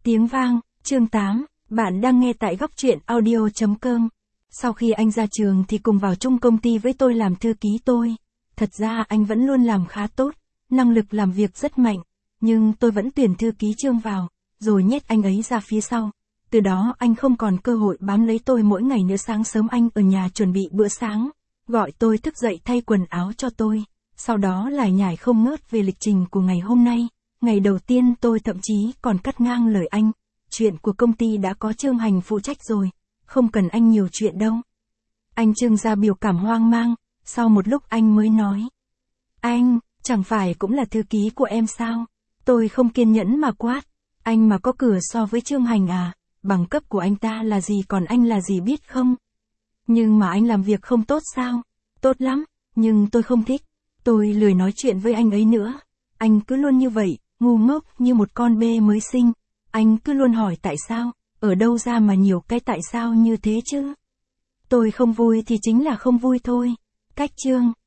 Tiếng vang, chương 8, bạn đang nghe tại góc truyện audio.com. Sau khi anh ra trường thì cùng vào chung công ty với tôi làm thư ký tôi. Thật ra anh vẫn luôn làm khá tốt, năng lực làm việc rất mạnh, nhưng tôi vẫn tuyển thư ký Trương vào, rồi nhét anh ấy ra phía sau. Từ đó anh không còn cơ hội bám lấy tôi mỗi ngày nữa. Sáng sớm anh ở nhà chuẩn bị bữa sáng, gọi tôi thức dậy thay quần áo cho tôi, sau đó lải nhải không ngớt về lịch trình của ngày hôm nay. Ngày đầu tiên tôi thậm chí còn cắt ngang lời anh, chuyện của công ty đã có Trương Hành phụ trách rồi, không cần anh nhiều chuyện đâu. Anh Trương ra biểu cảm hoang mang, sau một lúc anh mới nói. Anh, chẳng phải cũng là thư ký của em sao? Tôi không kiên nhẫn mà quát, anh mà có cửa so với Trương Hành à, bằng cấp của anh ta là gì còn anh là gì biết không? Nhưng mà anh làm việc không tốt sao? Tốt lắm, nhưng tôi không thích, tôi lười nói chuyện với anh ấy nữa. Anh cứ luôn như vậy, ngu ngốc như một con bê mới sinh. Anh cứ luôn hỏi tại sao, ở đâu ra mà nhiều cái tại sao như thế chứ? Tôi không vui thì chính là không vui thôi. Cách Trương,